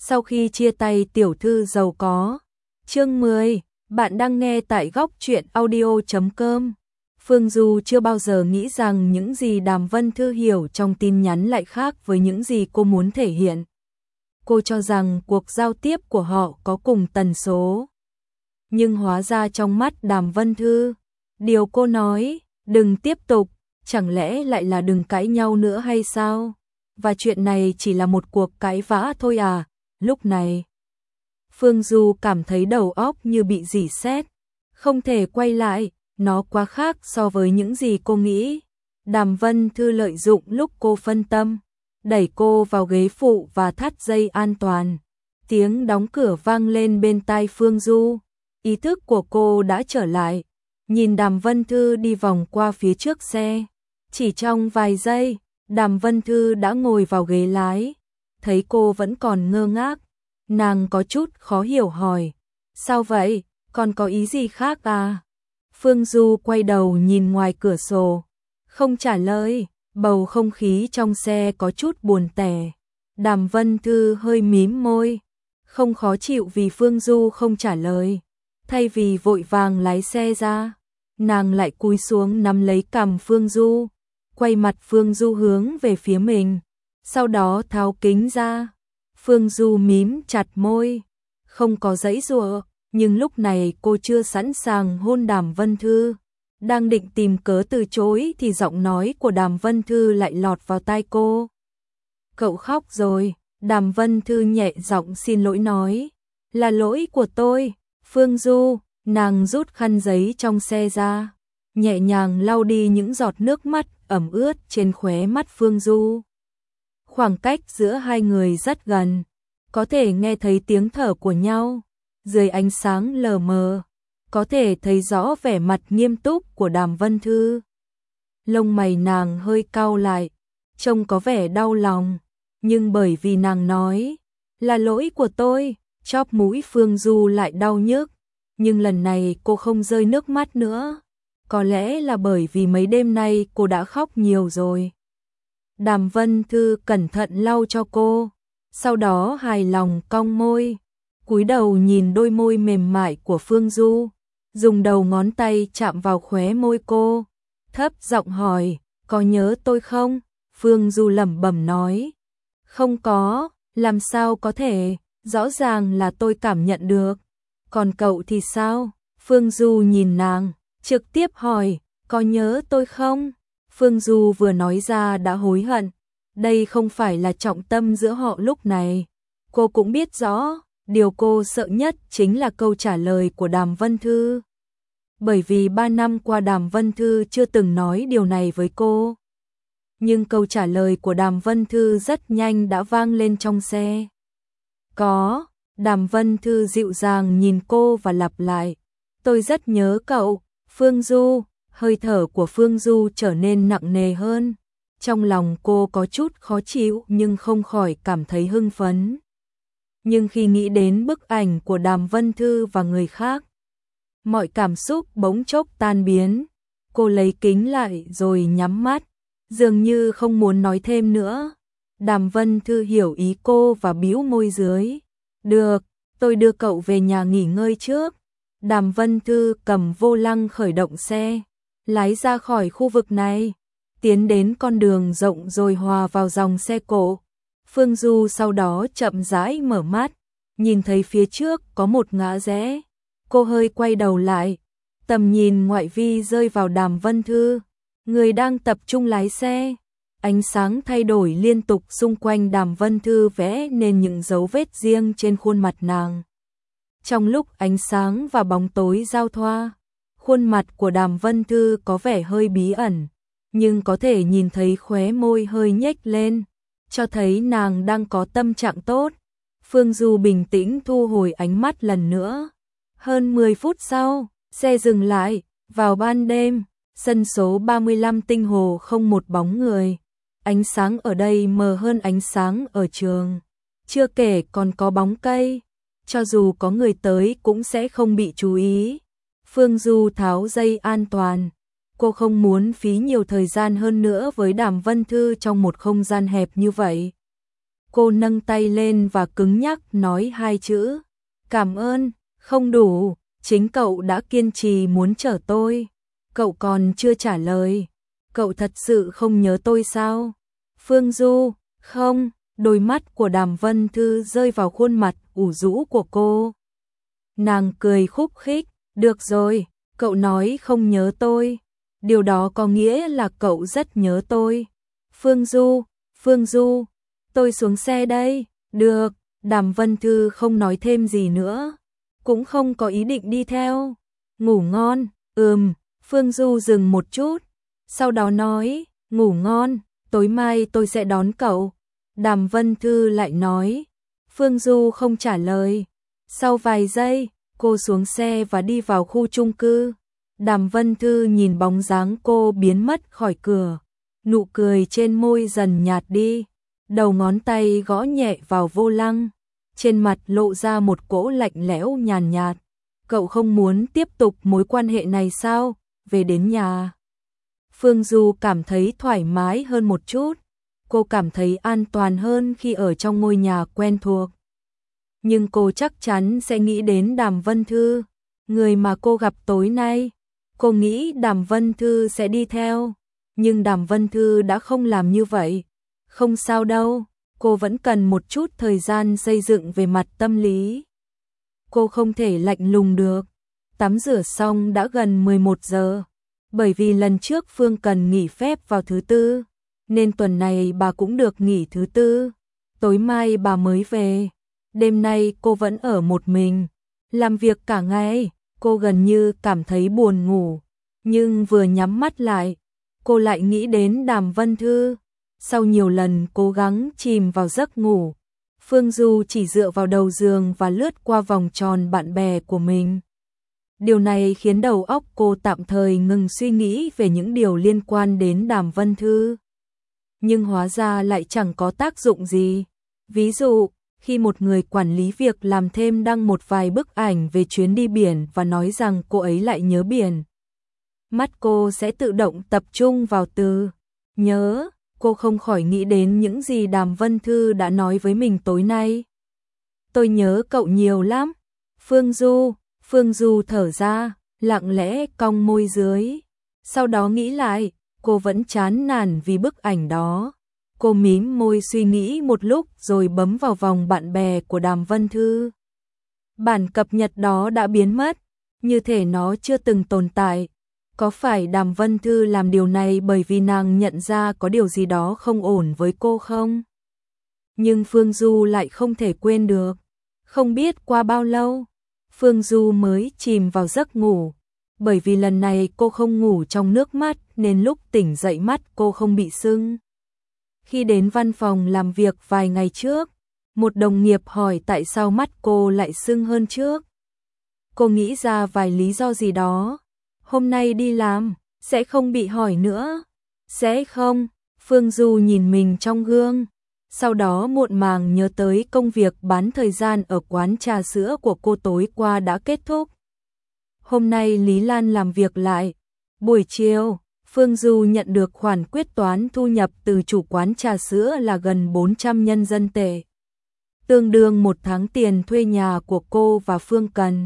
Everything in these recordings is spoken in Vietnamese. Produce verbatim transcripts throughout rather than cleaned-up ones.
Sau khi chia tay tiểu thư giàu có. Chương mười, bạn đang nghe tại góc truyện audio chấm com. Phương Du chưa bao giờ nghĩ rằng những gì Đàm Vân Thư hiểu trong tin nhắn lại khác với những gì cô muốn thể hiện. Cô cho rằng cuộc giao tiếp của họ có cùng tần số. Nhưng hóa ra trong mắt Đàm Vân Thư, điều cô nói, đừng tiếp tục, chẳng lẽ lại là đừng cãi nhau nữa hay sao? Và chuyện này chỉ là một cuộc cãi vã thôi à? Lúc này, Phương Du cảm thấy đầu óc như bị rỉ sét, không thể quay lại, nó quá khác so với những gì cô nghĩ. Đàm Vân Thư lợi dụng lúc cô phân tâm, đẩy cô vào ghế phụ và thắt dây an toàn. Tiếng đóng cửa vang lên bên tai Phương Du, ý thức của cô đã trở lại, nhìn Đàm Vân Thư đi vòng qua phía trước xe. Chỉ trong vài giây, Đàm Vân Thư đã ngồi vào ghế lái, thấy cô vẫn còn ngơ ngác. Nàng có chút khó hiểu hỏi, sao vậy, còn có ý gì khác à? Phương Du quay đầu nhìn ngoài cửa sổ, không trả lời, bầu không khí trong xe có chút buồn tẻ. Đàm Vân Thư hơi mím môi, không khó chịu vì Phương Du không trả lời. Thay vì vội vàng lái xe ra, nàng lại cúi xuống nắm lấy cằm Phương Du, quay mặt Phương Du hướng về phía mình, sau đó tháo kính ra. Phương Du mím chặt môi, không có giãy giụa, nhưng lúc này cô chưa sẵn sàng hôn Đàm Vân Thư. Đang định tìm cớ từ chối thì giọng nói của Đàm Vân Thư lại lọt vào tai cô. Cậu khóc rồi. Đàm Vân Thư nhẹ giọng xin lỗi nói, là lỗi của tôi. Phương Du, nàng rút khăn giấy trong xe ra, nhẹ nhàng lau đi những giọt nước mắt ẩm ướt trên khóe mắt Phương Du. Khoảng cách giữa hai người rất gần, có thể nghe thấy tiếng thở của nhau. Dưới ánh sáng lờ mờ, có thể thấy rõ vẻ mặt nghiêm túc của Đàm Vân Thư. Lông mày nàng hơi cau lại, trông có vẻ đau lòng, nhưng bởi vì nàng nói, là lỗi của tôi, chóp mũi Phương Du lại đau nhức. Nhưng lần này cô không rơi nước mắt nữa, có lẽ là bởi vì mấy đêm nay cô đã khóc nhiều rồi. Đàm Vân Thư cẩn thận lau cho cô, sau đó hài lòng cong môi, cúi đầu nhìn đôi môi mềm mại của Phương Du, dùng đầu ngón tay chạm vào khóe môi cô, thấp giọng hỏi, có nhớ tôi không? Phương Du lẩm bẩm nói, không có, làm sao có thể, rõ ràng là tôi cảm nhận được. Còn cậu thì sao? Phương Du nhìn nàng, trực tiếp hỏi, có nhớ tôi không? Phương Du vừa nói ra đã hối hận, đây không phải là trọng tâm giữa họ lúc này. Cô cũng biết rõ, điều cô sợ nhất chính là câu trả lời của Đàm Vân Thư. Bởi vì ba năm qua Đàm Vân Thư chưa từng nói điều này với cô. Nhưng câu trả lời của Đàm Vân Thư rất nhanh đã vang lên trong xe. Có, Đàm Vân Thư dịu dàng nhìn cô và lặp lại, tôi rất nhớ cậu. Phương Du, hơi thở của Phương Du trở nên nặng nề hơn. Trong lòng cô có chút khó chịu nhưng không khỏi cảm thấy hưng phấn. Nhưng khi nghĩ đến bức ảnh của Đàm Vân Thư và người khác, mọi cảm xúc bỗng chốc tan biến. Cô lấy kính lại rồi nhắm mắt, dường như không muốn nói thêm nữa. Đàm Vân Thư hiểu ý cô và bĩu môi dưới. Được, tôi đưa cậu về nhà nghỉ ngơi trước. Đàm Vân Thư cầm vô lăng khởi động xe, lái ra khỏi khu vực này, tiến đến con đường rộng rồi hòa vào dòng xe cộ. Phương Du sau đó chậm rãi mở mắt, nhìn thấy phía trước có một ngã rẽ. Cô hơi quay đầu lại, tầm nhìn ngoại vi rơi vào Đàm Vân Thư, người đang tập trung lái xe. Ánh sáng thay đổi liên tục xung quanh Đàm Vân Thư vẽ nên những dấu vết riêng trên khuôn mặt nàng. Trong lúc ánh sáng và bóng tối giao thoa, khuôn mặt của Đàm Vân Thư có vẻ hơi bí ẩn, nhưng có thể nhìn thấy khóe môi hơi nhếch lên, cho thấy nàng đang có tâm trạng tốt. Phương Du bình tĩnh thu hồi ánh mắt lần nữa. Hơn mười phút sau, xe dừng lại, vào ban đêm, sân số ba mươi lăm Tinh Hồ không một bóng người. Ánh sáng ở đây mờ hơn ánh sáng ở trường, chưa kể còn có bóng cây, cho dù có người tới cũng sẽ không bị chú ý. Phương Du tháo dây an toàn, cô không muốn phí nhiều thời gian hơn nữa với Đàm Vân Thư trong một không gian hẹp như vậy. Cô nâng tay lên và cứng nhắc nói hai chữ. Cảm ơn, không đủ, chính cậu đã kiên trì muốn chở tôi. Cậu còn chưa trả lời. Cậu thật sự không nhớ tôi sao? Phương Du, không, đôi mắt của Đàm Vân Thư rơi vào khuôn mặt ủ rũ của cô. Nàng cười khúc khích, được rồi, cậu nói không nhớ tôi. Điều đó có nghĩa là cậu rất nhớ tôi. Phương Du, Phương Du, tôi xuống xe đây. Được, Đàm Vân Thư không nói thêm gì nữa. Cũng không có ý định đi theo. Ngủ ngon, ừm, Phương Du dừng một chút. Sau đó nói, ngủ ngon, tối mai tôi sẽ đón cậu. Đàm Vân Thư lại nói. Phương Du không trả lời. Sau vài giây, cô xuống xe và đi vào khu chung cư. Đàm Vân Thư nhìn bóng dáng cô biến mất khỏi cửa. Nụ cười trên môi dần nhạt đi. Đầu ngón tay gõ nhẹ vào vô lăng. Trên mặt lộ ra một cỗ lạnh lẽo nhàn nhạt. Cậu không muốn tiếp tục mối quan hệ này sao? Về đến nhà. Phương Du cảm thấy thoải mái hơn một chút. Cô cảm thấy an toàn hơn khi ở trong ngôi nhà quen thuộc. Nhưng cô chắc chắn sẽ nghĩ đến Đàm Vân Thư, người mà cô gặp tối nay. Cô nghĩ Đàm Vân Thư sẽ đi theo, nhưng Đàm Vân Thư đã không làm như vậy. Không sao đâu, cô vẫn cần một chút thời gian xây dựng về mặt tâm lý. Cô không thể lạnh lùng được. Tắm rửa xong đã gần mười một giờ. Bởi vì lần trước Phương Cần nghỉ phép vào thứ tư, nên tuần này bà cũng được nghỉ thứ tư. Tối mai bà mới về. Đêm nay cô vẫn ở một mình, làm việc cả ngày, cô gần như cảm thấy buồn ngủ. Nhưng vừa nhắm mắt lại, cô lại nghĩ đến Đàm Vân Thư. Sau nhiều lần cố gắng chìm vào giấc ngủ, Phương Du chỉ dựa vào đầu giường và lướt qua vòng tròn bạn bè của mình. Điều này khiến đầu óc cô tạm thời ngừng suy nghĩ về những điều liên quan đến Đàm Vân Thư. Nhưng hóa ra lại chẳng có tác dụng gì. Ví dụ, khi một người quản lý việc làm thêm đăng một vài bức ảnh về chuyến đi biển và nói rằng cô ấy lại nhớ biển, mắt cô sẽ tự động tập trung vào từ nhớ. Cô không khỏi nghĩ đến những gì Đàm Vân Thư đã nói với mình tối nay. Tôi nhớ cậu nhiều lắm. Phương Du, Phương Du thở ra, lặng lẽ cong môi dưới. Sau đó nghĩ lại, cô vẫn chán nản vì bức ảnh đó. Cô mím môi suy nghĩ một lúc rồi bấm vào vòng bạn bè của Đàm Vân Thư. Bản cập nhật đó đã biến mất, như thể nó chưa từng tồn tại. Có phải Đàm Vân Thư làm điều này bởi vì nàng nhận ra có điều gì đó không ổn với cô không? Nhưng Phương Du lại không thể quên được. Không biết qua bao lâu, Phương Du mới chìm vào giấc ngủ. Bởi vì lần này cô không ngủ trong nước mắt nên lúc tỉnh dậy mắt cô không bị sưng. Khi đến văn phòng làm việc vài ngày trước, một đồng nghiệp hỏi tại sao mắt cô lại sưng hơn trước. Cô nghĩ ra vài lý do gì đó. Hôm nay đi làm, sẽ không bị hỏi nữa. Sẽ không, Phương Du nhìn mình trong gương. Sau đó muộn màng nhớ tới công việc bán thời gian ở quán trà sữa của cô tối qua đã kết thúc. Hôm nay Lý Lan làm việc lại. Buổi chiều, Phương Du nhận được khoản quyết toán thu nhập từ chủ quán trà sữa là gần bốn trăm nhân dân tệ. Tương đương một tháng tiền thuê nhà của cô và Phương Cần.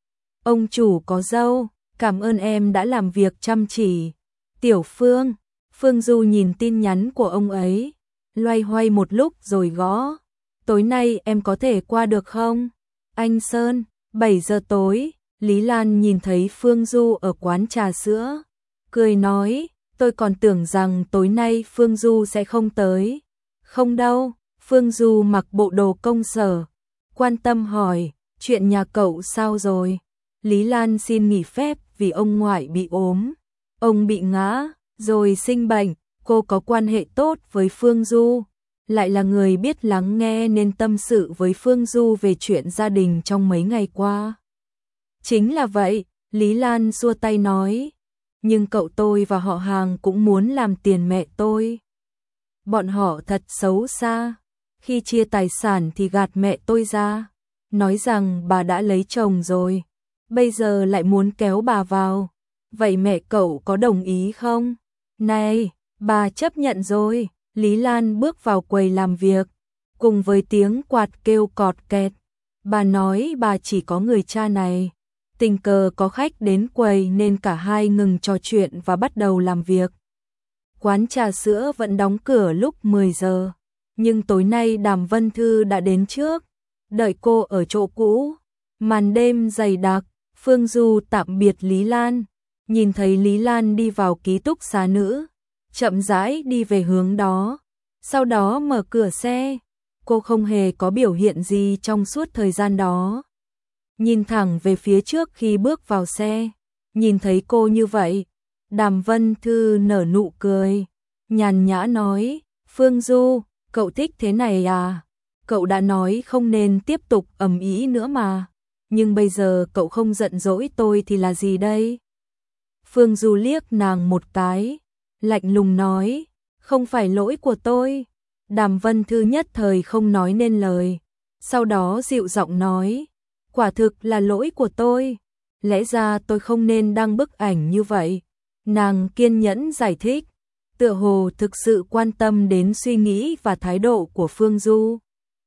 Ông chủ có dâu, cảm ơn em đã làm việc chăm chỉ. Tiểu Phương, Phương Du nhìn tin nhắn của ông ấy, loay hoay một lúc rồi gõ. Tối nay em có thể qua được không? Anh Sơn, bảy giờ tối, Lý Lan nhìn thấy Phương Du ở quán trà sữa. Cười nói, tôi còn tưởng rằng tối nay Phương Du sẽ không tới. Không đâu, Phương Du mặc bộ đồ công sở. Quan tâm hỏi, chuyện nhà cậu sao rồi? Lý Lan xin nghỉ phép vì ông ngoại bị ốm. Ông bị ngã, rồi sinh bệnh. Cô có quan hệ tốt với Phương Du, lại là người biết lắng nghe nên tâm sự với Phương Du về chuyện gia đình trong mấy ngày qua. Chính là vậy, Lý Lan xua tay nói. Nhưng cậu tôi và họ hàng cũng muốn làm tiền mẹ tôi. Bọn họ thật xấu xa. Khi chia tài sản thì gạt mẹ tôi ra, nói rằng bà đã lấy chồng rồi. Bây giờ lại muốn kéo bà vào. Vậy mẹ cậu có đồng ý không? Này, bà chấp nhận rồi. Lý Lan bước vào quầy làm việc. cùng với tiếng quạt kêu cọt kẹt. Bà nói bà chỉ có người cha này. Tình cờ có khách đến quầy nên cả hai ngừng trò chuyện và bắt đầu làm việc. Quán trà sữa vẫn đóng cửa lúc mười giờ, nhưng tối nay Đàm Vân Thư đã đến trước, đợi cô ở chỗ cũ. Màn đêm dày đặc, Phương Du tạm biệt Lý Lan, nhìn thấy Lý Lan đi vào ký túc xá nữ, chậm rãi đi về hướng đó, sau đó mở cửa xe. Cô không hề có biểu hiện gì trong suốt thời gian đó, nhìn thẳng về phía trước khi bước vào xe. Nhìn thấy cô như vậy, Đàm Vân Thư nở nụ cười, nhàn nhã nói, Phương Du, cậu thích thế này à? Cậu đã nói không nên tiếp tục ầm ĩ nữa mà, nhưng bây giờ cậu không giận dỗi tôi thì là gì đây? Phương Du liếc nàng một cái, lạnh lùng nói, không phải lỗi của tôi. Đàm Vân Thư nhất thời không nói nên lời, sau đó dịu giọng nói, quả thực là lỗi của tôi, lẽ ra tôi không nên đăng bức ảnh như vậy. Nàng kiên nhẫn giải thích, tựa hồ thực sự quan tâm đến suy nghĩ và thái độ của Phương Du.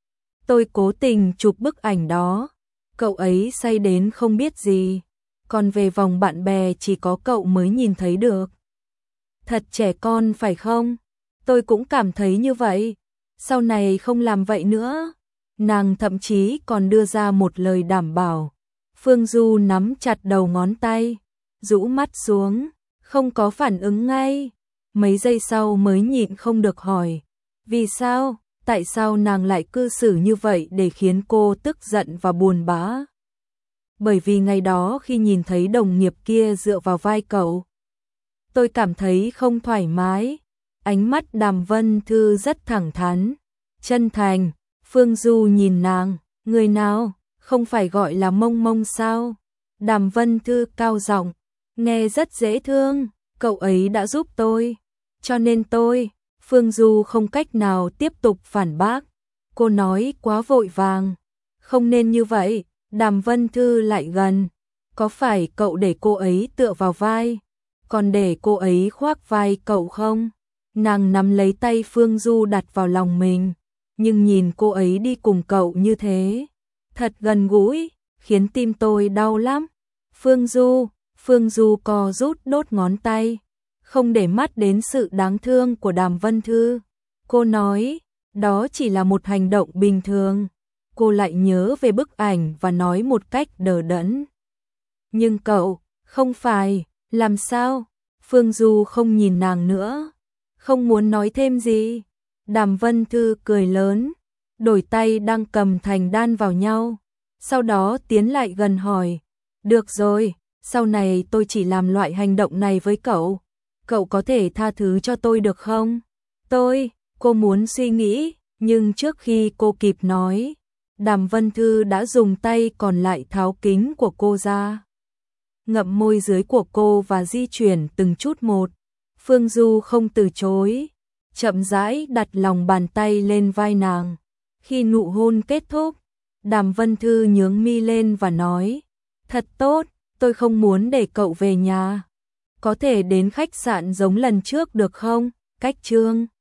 Tôi cố tình chụp bức ảnh đó, cậu ấy say đến không biết gì, còn về vòng bạn bè chỉ có cậu mới nhìn thấy được. Thật trẻ con phải không? Tôi cũng cảm thấy như vậy, sau này không làm vậy nữa. Nàng thậm chí còn đưa ra một lời đảm bảo. Phương Du nắm chặt đầu ngón tay, rũ mắt xuống, không có phản ứng ngay. Mấy giây sau mới nhịn không được hỏi, vì sao, tại sao nàng lại cư xử như vậy để khiến cô tức giận và buồn bã? Bởi vì ngày đó khi nhìn thấy đồng nghiệp kia dựa vào vai cậu, tôi cảm thấy không thoải mái. Ánh mắt Đàm Vân Thư rất thẳng thắn, chân thành. Phương Du nhìn nàng, người nào, không phải gọi là Mông Mông sao? Đàm Vân Thư cao giọng, nghe rất dễ thương, cậu ấy đã giúp tôi, cho nên tôi. Phương Du không cách nào tiếp tục phản bác, cô nói quá vội vàng, không nên như vậy. Đàm Vân Thư lại gần, có phải cậu để cô ấy tựa vào vai, còn để cô ấy khoác vai cậu không? Nàng nắm lấy tay Phương Du đặt vào lòng mình, nhưng nhìn cô ấy đi cùng cậu như thế, thật gần gũi, khiến tim tôi đau lắm. Phương Du, Phương Du co rút đốt ngón tay, không để mắt đến sự đáng thương của Đàm Vân Thư. Cô nói, đó chỉ là một hành động bình thường. Cô lại nhớ về bức ảnh và nói một cách đờ đẫn, nhưng cậu, không phải, làm sao? Phương Du không nhìn nàng nữa, không muốn nói thêm gì. Đàm Vân Thư cười lớn, đổi tay đang cầm thành đan vào nhau, sau đó tiến lại gần hỏi, được rồi, sau này tôi chỉ làm loại hành động này với cậu, cậu có thể tha thứ cho tôi được không? Tôi, cô muốn suy nghĩ, nhưng trước khi cô kịp nói, Đàm Vân Thư đã dùng tay còn lại tháo kính của cô ra, ngậm môi dưới của cô và di chuyển từng chút một. Phương Du không từ chối, chậm rãi đặt lòng bàn tay lên vai nàng. Khi nụ hôn kết thúc, Đàm Vân Thư nhướng mi lên và nói, thật tốt, tôi không muốn để cậu về nhà, có thể đến khách sạn giống lần trước được không? Cách Trương